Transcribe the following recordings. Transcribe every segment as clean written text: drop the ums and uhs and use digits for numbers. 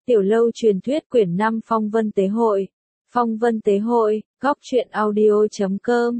Tiểu lâu truyền thuyết quyển 5 Phong Vân Tế Hội. Phong Vân Tế Hội, góc truyện audio.com.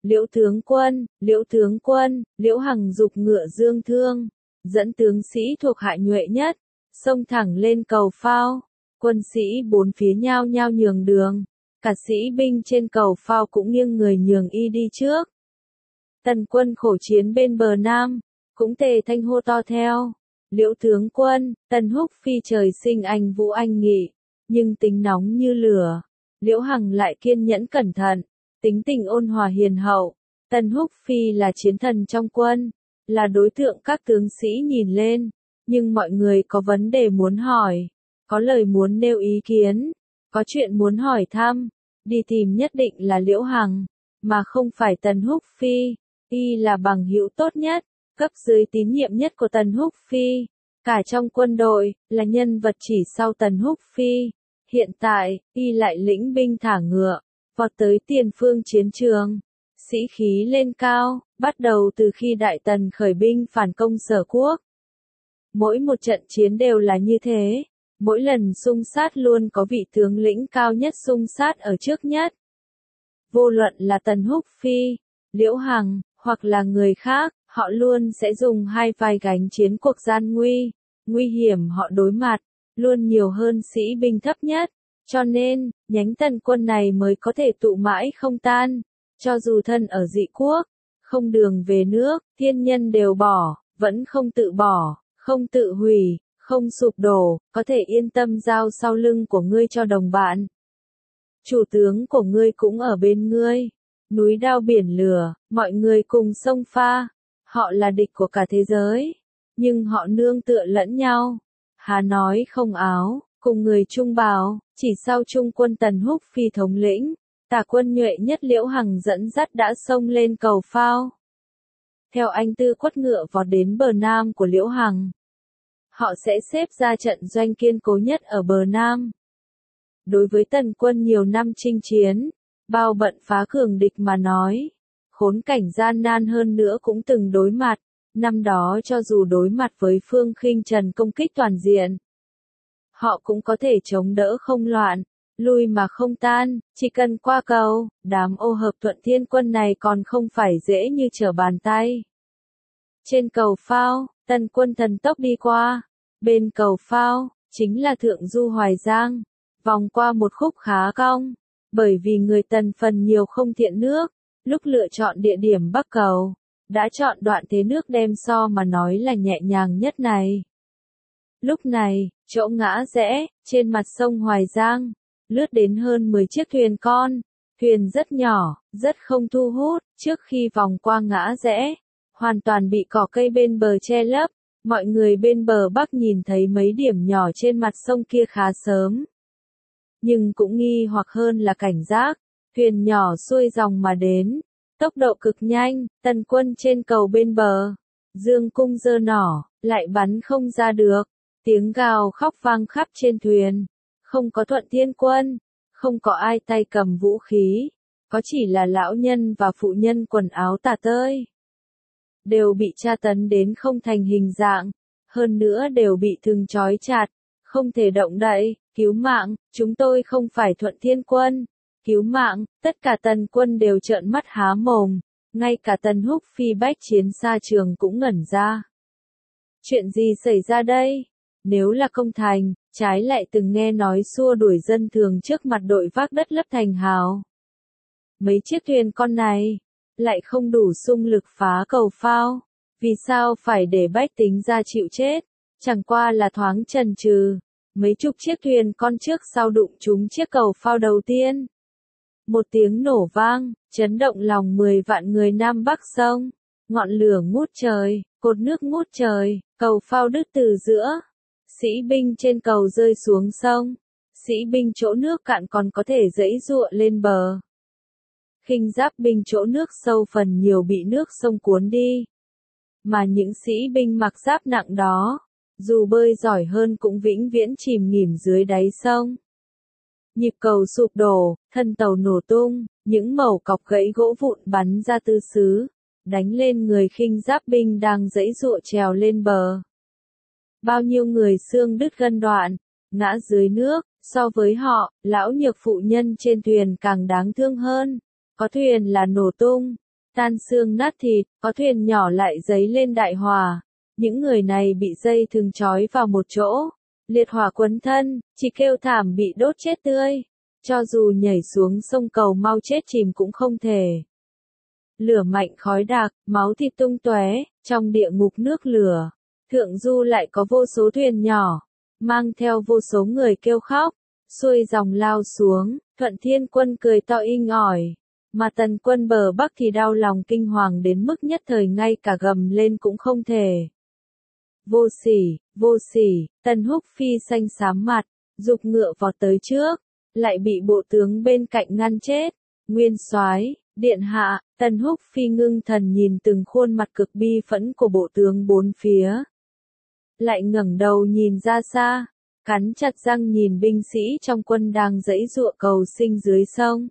Liễu tướng quân, Liễu Hằng giục ngựa dương thương, dẫn tướng sĩ thuộc hạ nhuệ nhất, xông thẳng lên cầu phao. Quân sĩ bốn phía nhao nhao nhường đường, cả sĩ binh trên cầu phao cũng nghiêng người nhường y đi trước. Tần quân khổ chiến bên bờ nam, cũng tề thanh hô to theo. Liễu tướng quân, Tần Húc Phi trời sinh anh vũ anh nghị, nhưng tính nóng như lửa. Liễu Hằng lại kiên nhẫn cẩn thận, tính tình ôn hòa hiền hậu. Tần Húc Phi là chiến thần trong quân, là đối tượng các tướng sĩ nhìn lên, nhưng mọi người có vấn đề muốn hỏi, có lời muốn nêu ý kiến, có chuyện muốn hỏi thăm, đi tìm nhất định là Liễu Hằng, mà không phải Tần Húc Phi. Y là bằng hữu tốt nhất, cấp dưới tín nhiệm nhất của Tần Húc Phi, cả trong quân đội, là nhân vật chỉ sau Tần Húc Phi. Hiện tại, y lại lĩnh binh thả ngựa, vọt tới tiền phương chiến trường. Sĩ khí lên cao, bắt đầu từ khi Đại Tần khởi binh phản công Sở Quốc. Mỗi một trận chiến đều là như thế, mỗi lần xung sát luôn có vị tướng lĩnh cao nhất xung sát ở trước nhất. Vô luận là Tần Húc Phi, Liễu Hằng, hoặc là người khác, họ luôn sẽ dùng hai vai gánh chiến cuộc gian nguy hiểm họ đối mặt, luôn nhiều hơn sĩ binh thấp nhất, cho nên, nhánh Tần quân này mới có thể tụ mãi không tan, cho dù thân ở dị quốc, không đường về nước, thiên nhân đều bỏ, vẫn không tự bỏ, không tự hủy, không sụp đổ, có thể yên tâm giao sau lưng của ngươi cho đồng bạn. Chủ tướng của ngươi cũng ở bên ngươi. Núi đao biển lửa, mọi người cùng sông pha. Họ là địch của cả thế giới, nhưng họ nương tựa lẫn nhau. Há nói không áo, cùng người chung bào, chỉ sau Trung quân Tần Húc Phi thống lĩnh, tả quân nhuệ nhất Liễu Hằng dẫn dắt đã xông lên cầu phao. Theo anh Tư quất ngựa vọt đến bờ nam của Liễu Hằng. Họ sẽ xếp ra trận doanh kiên cố nhất ở bờ nam. Đối với Tần quân nhiều năm chinh chiến, bao bận phá cường địch mà nói, khốn cảnh gian nan hơn nữa cũng từng đối mặt, năm đó cho dù đối mặt với Phương Khinh Trần công kích toàn diện, họ cũng có thể chống đỡ không loạn, lui mà không tan, chỉ cần qua cầu, đám ô hợp Thuận Thiên quân này còn không phải dễ như trở bàn tay. Trên cầu phao, Tần quân thần tốc đi qua, bên cầu phao, chính là Thượng Du Hoài Giang, vòng qua một khúc khá cong. Bởi vì người Tần phần nhiều không thiện nước, lúc lựa chọn địa điểm bắc cầu, đã chọn đoạn thế nước đem so mà nói là nhẹ nhàng nhất này. Lúc này, chỗ ngã rẽ, trên mặt sông Hoài Giang, lướt đến hơn 10 chiếc thuyền con, thuyền rất nhỏ, rất không thu hút, trước khi vòng qua ngã rẽ, hoàn toàn bị cỏ cây bên bờ che lấp, mọi người bên bờ bắc nhìn thấy mấy điểm nhỏ trên mặt sông kia khá sớm. Nhưng cũng nghi hoặc hơn là cảnh giác, thuyền nhỏ xuôi dòng mà đến, tốc độ cực nhanh, Tần quân trên cầu bên bờ, dương cung giơ nỏ, lại bắn không ra được, tiếng gào khóc vang khắp trên thuyền, không có Thuận Thiên quân, không có ai tay cầm vũ khí, có chỉ là lão nhân và phụ nhân quần áo tả tơi. Đều bị tra tấn đến không thành hình dạng, hơn nữa đều bị thừng trói chặt, không thể động đậy. Cứu mạng, chúng tôi không phải Thuận Thiên quân. Cứu mạng, tất cả Tần quân đều trợn mắt há mồm, ngay cả Tần Húc Phi bách chiến xa trường cũng ngẩn ra. Chuyện gì xảy ra đây? Nếu là công thành, trái lại từng nghe nói xua đuổi dân thường trước mặt đội vác đất lấp thành hào. Mấy chiếc thuyền con này, lại không đủ xung lực phá cầu phao, vì sao phải để bách tính ra chịu chết, chẳng qua là thoáng chần chừ. Mấy chục chiếc thuyền con trước sau đụng trúng chiếc cầu phao đầu tiên. Một tiếng nổ vang, chấn động lòng 10 vạn người Nam Bắc sông. Ngọn lửa ngút trời, cột nước ngút trời, cầu phao đứt từ giữa. Sĩ binh trên cầu rơi xuống sông. Sĩ binh chỗ nước cạn còn có thể giãy giụa lên bờ. Khinh giáp binh chỗ nước sâu phần nhiều bị nước sông cuốn đi. Mà những sĩ binh mặc giáp nặng đó, dù bơi giỏi hơn cũng vĩnh viễn chìm nghỉm dưới đáy sông. Nhịp cầu sụp đổ, thân tàu nổ tung, những mẩu cọc gãy gỗ vụn bắn ra tứ xứ, đánh lên người khinh giáp binh đang giãy giụa trèo lên bờ. Bao nhiêu người xương đứt gân đoạn, ngã dưới nước. So với họ, lão nhược phụ nhân trên thuyền càng đáng thương hơn. Có thuyền là nổ tung, tan xương nát thịt, có thuyền nhỏ lại giấy lên đại hỏa. Những người này bị dây thừng trói vào một chỗ, liệt hỏa quấn thân, chỉ kêu thảm bị đốt chết tươi. Cho dù nhảy xuống sông cầu mau chết chìm cũng không thể. Lửa mạnh khói đặc, máu thịt tung tóe, trong địa ngục nước lửa. Thượng du lại có vô số thuyền nhỏ, mang theo vô số người kêu khóc, xuôi dòng lao xuống. Thuận Thiên Quân cười to inh ỏi, mà Tần Quân bờ Bắc thì đau lòng kinh hoàng đến mức nhất thời ngay cả gầm lên cũng không thể. Vô sỉ, Tần Húc Phi xanh xám mặt, giục ngựa vọt tới trước, lại bị bộ tướng bên cạnh ngăn chết. Nguyên soái, điện hạ. Tần Húc Phi ngưng thần nhìn từng khuôn mặt cực bi phẫn của bộ tướng bốn phía. Lại ngẩng đầu nhìn ra xa, cắn chặt răng nhìn binh sĩ trong quân đang giãy giụa cầu sinh dưới sông.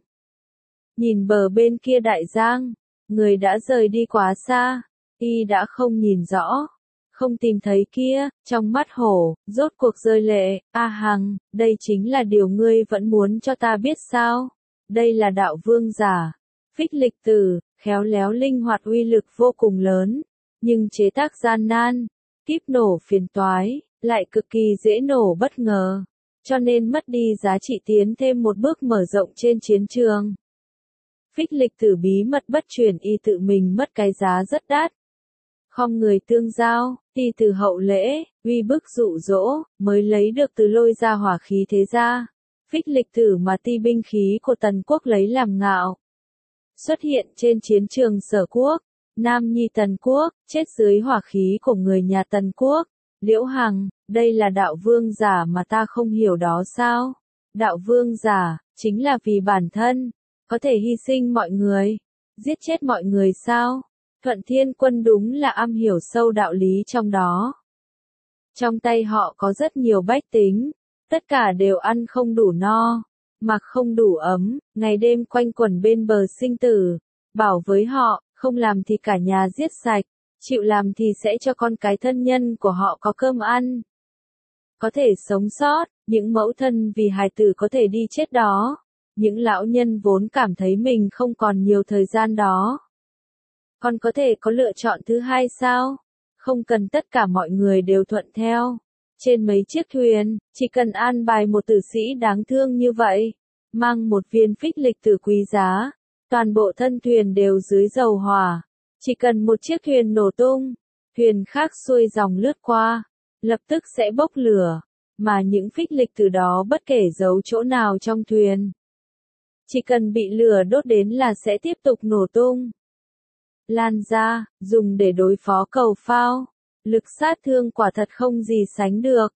Nhìn bờ bên kia đại giang, người đã rời đi quá xa, y đã không nhìn rõ, không tìm thấy kia, trong mắt hổ, rốt cuộc rơi lệ. A Hằng, đây chính là điều ngươi vẫn muốn cho ta biết sao? Đây là đạo vương giả, Phích Lịch Tử, khéo léo linh hoạt uy lực vô cùng lớn, nhưng chế tác gian nan, kíp nổ phiền toái, lại cực kỳ dễ nổ bất ngờ, cho nên mất đi giá trị tiến thêm một bước mở rộng trên chiến trường. Phích Lịch Tử bí mật bất truyền y tự mình mất cái giá rất đắt. Khom người tương giao, y từ hậu lễ, uy bức dụ dỗ, mới lấy được từ lôi ra hỏa khí thế gia. Phích Lịch Tử mà ti binh khí của Tần quốc lấy làm ngạo. Xuất hiện trên chiến trường Sở quốc, Nam Nhi Tần quốc, chết dưới hỏa khí của người nhà Tần quốc. Liễu Hằng, đây là đạo vương giả mà ta không hiểu đó sao? Đạo vương giả, chính là vì bản thân, có thể hy sinh mọi người, giết chết mọi người sao? Thuận Thiên Quân đúng là am hiểu sâu đạo lý trong đó. Trong tay họ có rất nhiều bách tính, tất cả đều ăn không đủ no, mặc không đủ ấm, ngày đêm quanh quẩn bên bờ sinh tử. Bảo với họ, không làm thì cả nhà giết sạch, chịu làm thì sẽ cho con cái thân nhân của họ có cơm ăn. Có thể sống sót, những mẫu thân vì hài tử có thể đi chết đó. Những lão nhân vốn cảm thấy mình không còn nhiều thời gian đó. Còn có thể có lựa chọn thứ hai sao? Không cần tất cả mọi người đều thuận theo. Trên mấy chiếc thuyền, chỉ cần an bài một tử sĩ đáng thương như vậy, mang một viên Phích Lịch Tử quý giá, toàn bộ thân thuyền đều dưới dầu hỏa. Chỉ cần một chiếc thuyền nổ tung, thuyền khác xuôi dòng lướt qua, lập tức sẽ bốc lửa, mà những Phích Lịch Tử đó bất kể giấu chỗ nào trong thuyền, chỉ cần bị lửa đốt đến là sẽ tiếp tục nổ tung. Lan ra, dùng để đối phó cầu phao. Lực sát thương quả thật không gì sánh được.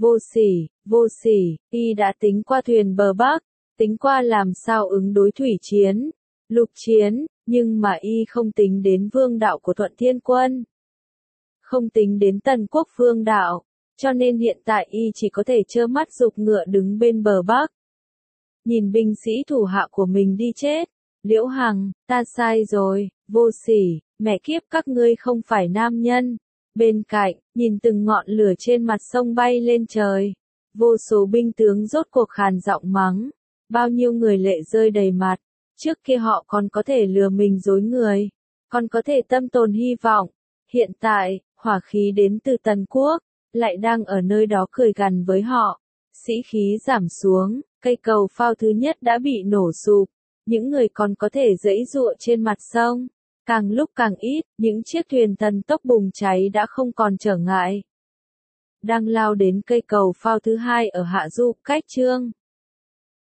Vô sỉ, y đã tính qua thuyền bờ Bắc, tính qua làm sao ứng đối thủy chiến, lục chiến, nhưng mà y không tính đến vương đạo của Thuận Thiên Quân. Không tính đến Tần quốc vương đạo, cho nên hiện tại y chỉ có thể trơ mắt giục ngựa đứng bên bờ Bắc. Nhìn binh sĩ thủ hạ của mình đi chết. Liễu Hằng, ta sai rồi, vô sỉ, mẹ kiếp các ngươi không phải nam nhân. Bên cạnh, nhìn từng ngọn lửa trên mặt sông bay lên trời. Vô số binh tướng rốt cuộc khàn giọng mắng. Bao nhiêu người lệ rơi đầy mặt. Trước kia họ còn có thể lừa mình dối người. Còn có thể tâm tồn hy vọng. Hiện tại, hỏa khí đến từ Tần quốc, lại đang ở nơi đó cười gằn với họ. Sĩ khí giảm xuống, cây cầu phao thứ nhất đã bị nổ sụp. Những người còn có thể giãy giụa trên mặt sông, càng lúc càng ít, những chiếc thuyền thần tốc bùng cháy đã không còn trở ngại. Đang lao đến cây cầu phao thứ hai ở hạ du, cách Trương